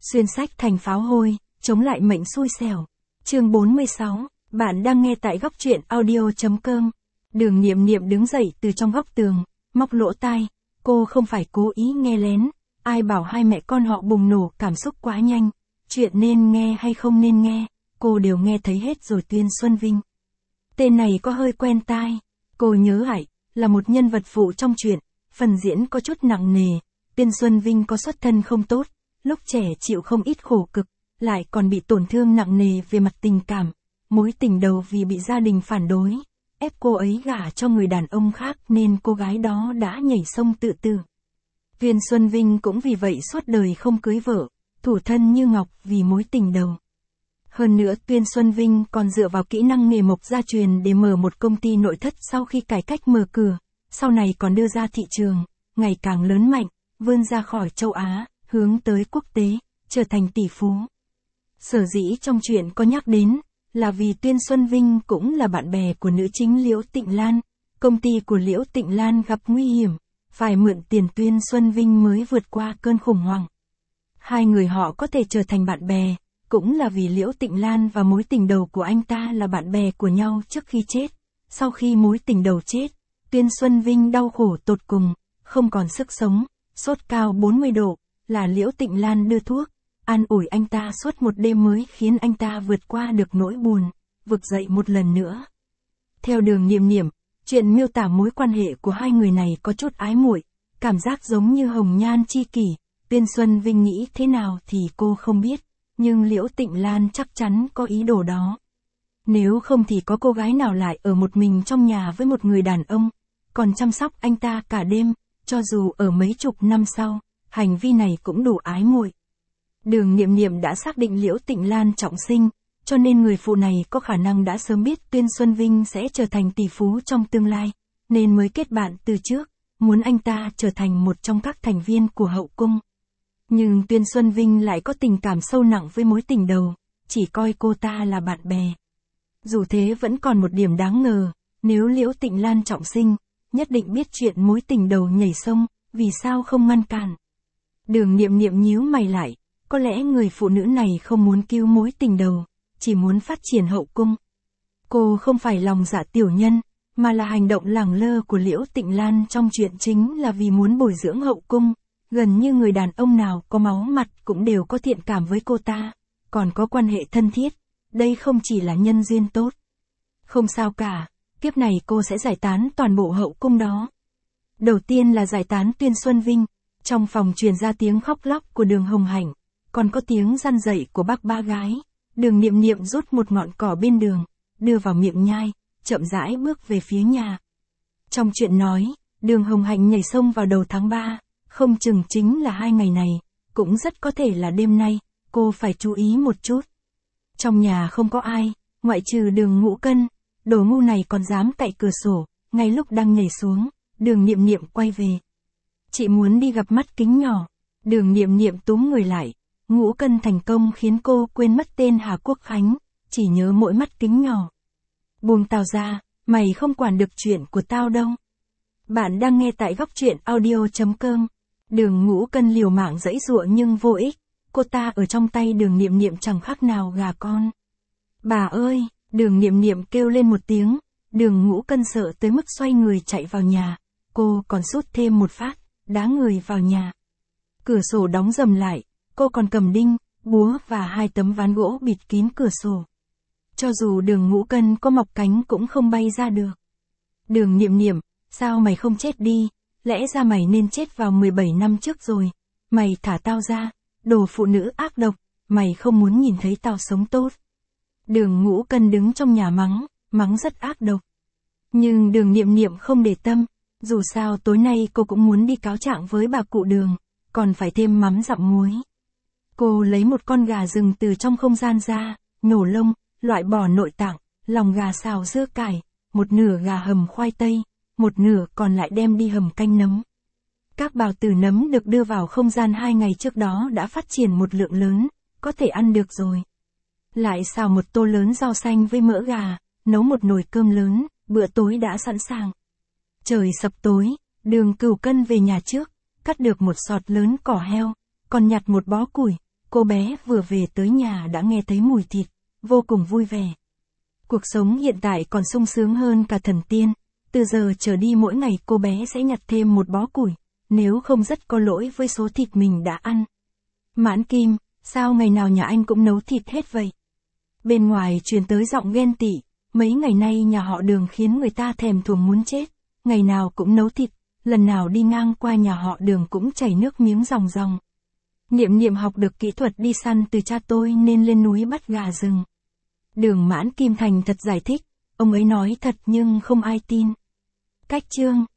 Xuyên sách thành pháo hôi, chống lại mệnh xui xẻo. Chương 46, bạn đang nghe tại góc truyện audio.com. Đường Niệm Niệm đứng dậy từ trong góc tường, móc lỗ tai. Cô không phải cố ý nghe lén, ai bảo hai mẹ con họ bùng nổ cảm xúc quá nhanh. Chuyện nên nghe hay không nên nghe, cô đều nghe thấy hết rồi. Tuyên Xuân Vinh. Tên này có hơi quen tai. Cô nhớ lại, là một nhân vật phụ trong truyện, phần diễn có chút nặng nề. Tuyên Xuân Vinh có xuất thân không tốt, lúc trẻ chịu không ít khổ cực, lại còn bị tổn thương nặng nề về mặt tình cảm. Mối tình đầu vì bị gia đình phản đối, ép cô ấy gả cho người đàn ông khác nên cô gái đó đã nhảy sông tự tử. Tuyên Xuân Vinh cũng vì vậy suốt đời không cưới vợ, thủ thân như ngọc vì mối tình đầu. Hơn nữa Tuyên Xuân Vinh còn dựa vào kỹ năng nghề mộc gia truyền để mở một công ty nội thất sau khi cải cách mở cửa, sau này còn đưa ra thị trường, ngày càng lớn mạnh, vươn ra khỏi châu Á, hướng tới quốc tế, trở thành tỷ phú. Sở dĩ trong chuyện có nhắc đến, là vì Tuyên Xuân Vinh cũng là bạn bè của nữ chính Liễu Tịnh Lan, công ty của Liễu Tịnh Lan gặp nguy hiểm, phải mượn tiền Tuyên Xuân Vinh mới vượt qua cơn khủng hoảng. Hai người họ có thể trở thành bạn bè, cũng là vì Liễu Tịnh Lan và mối tình đầu của anh ta là bạn bè của nhau trước khi chết. Sau khi mối tình đầu chết, Tuyên Xuân Vinh đau khổ tột cùng, không còn sức sống, sốt cao 40 độ, là Liễu Tịnh Lan đưa thuốc, an ủi anh ta suốt một đêm mới khiến anh ta vượt qua được nỗi buồn, vực dậy một lần nữa. Theo Đường Niệm Niệm, chuyện miêu tả mối quan hệ của hai người này có chút ái muội, cảm giác giống như hồng nhan chi kỷ. Tuyên Xuân Vinh nghĩ thế nào thì cô không biết, nhưng Liễu Tịnh Lan chắc chắn có ý đồ đó. Nếu không thì có cô gái nào lại ở một mình trong nhà với một người đàn ông, còn chăm sóc anh ta cả đêm, cho dù ở mấy chục năm sau, hành vi này cũng đủ ái muội. Đường Niệm Niệm đã xác định Liễu Tịnh Lan trọng sinh, cho nên người phụ này có khả năng đã sớm biết Tuyên Xuân Vinh sẽ trở thành tỷ phú trong tương lai, nên mới kết bạn từ trước, muốn anh ta trở thành một trong các thành viên của hậu cung. Nhưng Tuyên Xuân Vinh lại có tình cảm sâu nặng với mối tình đầu, chỉ coi cô ta là bạn bè. Dù thế vẫn còn một điểm đáng ngờ, nếu Liễu Tịnh Lan trọng sinh, nhất định biết chuyện mối tình đầu nhảy sông, vì sao không ngăn cản. Đường Niệm Niệm nhíu mày lại, có lẽ người phụ nữ này không muốn cứu mối tình đầu, chỉ muốn phát triển hậu cung. Cô không phải lòng dạ tiểu nhân, mà là hành động lẳng lơ của Liễu Tịnh Lan trong chuyện chính là vì muốn bồi dưỡng hậu cung. Gần như người đàn ông nào có máu mặt cũng đều có thiện cảm với cô ta, còn có quan hệ thân thiết, đây không chỉ là nhân duyên tốt. Không sao cả, kiếp này cô sẽ giải tán toàn bộ hậu cung đó. Đầu tiên là giải tán Tuyên Xuân Vinh, trong phòng truyền ra tiếng khóc lóc của Đường Hồng Hạnh, còn có tiếng răn rẩy của bác ba gái. Đường Niệm Niệm rút một ngọn cỏ bên đường, đưa vào miệng nhai, chậm rãi bước về phía nhà. Trong chuyện nói, Đường Hồng Hạnh nhảy sông vào đầu tháng 3. Không chừng chính là 2 ngày này, cũng rất có thể là đêm nay, cô phải chú ý một chút. Trong nhà không có ai, ngoại trừ Đường Ngũ Cân, đồ ngu này còn dám cậy cửa sổ, ngay lúc đang nhảy xuống, Đường Niệm Niệm quay về. Chị muốn đi gặp mắt Kính nhỏ. Đường Niệm Niệm túm người lại, Ngũ Cân thành công khiến cô quên mất tên Hà Quốc Khánh, chỉ nhớ mỗi mắt Kính nhỏ. Buông tao ra, mày không quản được chuyện của tao đâu. Bạn đang nghe tại góc truyện audio.com. Đường Ngũ Cân liều mạng giãy giụa nhưng vô ích, cô ta ở trong tay Đường Niệm Niệm chẳng khác nào gà con. Bà ơi, Đường Niệm Niệm kêu lên một tiếng, Đường Ngũ Cân sợ tới mức xoay người chạy vào nhà, cô còn sút thêm một phát, đá người vào nhà. Cửa sổ đóng rầm lại, cô còn cầm đinh, búa và 2 tấm ván gỗ bịt kín cửa sổ. Cho dù Đường Ngũ Cân có mọc cánh cũng không bay ra được. Đường Niệm Niệm, sao mày không chết đi? Lẽ ra mày nên chết vào 17 năm trước rồi. Mày thả tao ra, đồ phụ nữ ác độc, mày không muốn nhìn thấy tao sống tốt. Đường Ngũ Cân đứng trong nhà mắng rất ác độc. Nhưng Đường Niệm Niệm không để tâm, dù sao tối nay cô cũng muốn đi cáo trạng với bà cụ Đường, còn phải thêm mắm dặm muối. Cô lấy một con gà rừng từ trong không gian ra, nhổ lông, loại bỏ nội tạng, lòng gà xào dưa cải, một nửa gà hầm khoai tây, một nửa còn lại đem đi hầm canh nấm. Các bào tử nấm được đưa vào không gian 2 ngày trước đó đã phát triển một lượng lớn, có thể ăn được rồi. Lại xào một tô lớn rau xanh với mỡ gà, nấu một nồi cơm lớn, bữa tối đã sẵn sàng. Trời sập tối, Đường Cửu Cân về nhà trước, cắt được một sọt lớn cỏ heo, còn nhặt một bó củi, cô bé vừa về tới nhà đã nghe thấy mùi thịt, vô cùng vui vẻ. Cuộc sống hiện tại còn sung sướng hơn cả thần tiên, từ giờ trở đi mỗi ngày cô bé sẽ nhặt thêm một bó củi, nếu không rất có lỗi với số thịt mình đã ăn. Mãn Kim, sao ngày nào nhà anh cũng nấu thịt hết vậy? Bên ngoài truyền tới giọng ghen tị, mấy ngày nay nhà họ Đường khiến người ta thèm thuồng muốn chết, ngày nào cũng nấu thịt, lần nào đi ngang qua nhà họ Đường cũng chảy nước miếng ròng ròng. Niệm Niệm học được kỹ thuật đi săn từ cha tôi nên lên núi bắt gà rừng. Đường Mãn Kim thành thật giải thích, ông ấy nói thật nhưng không ai tin. Cách chương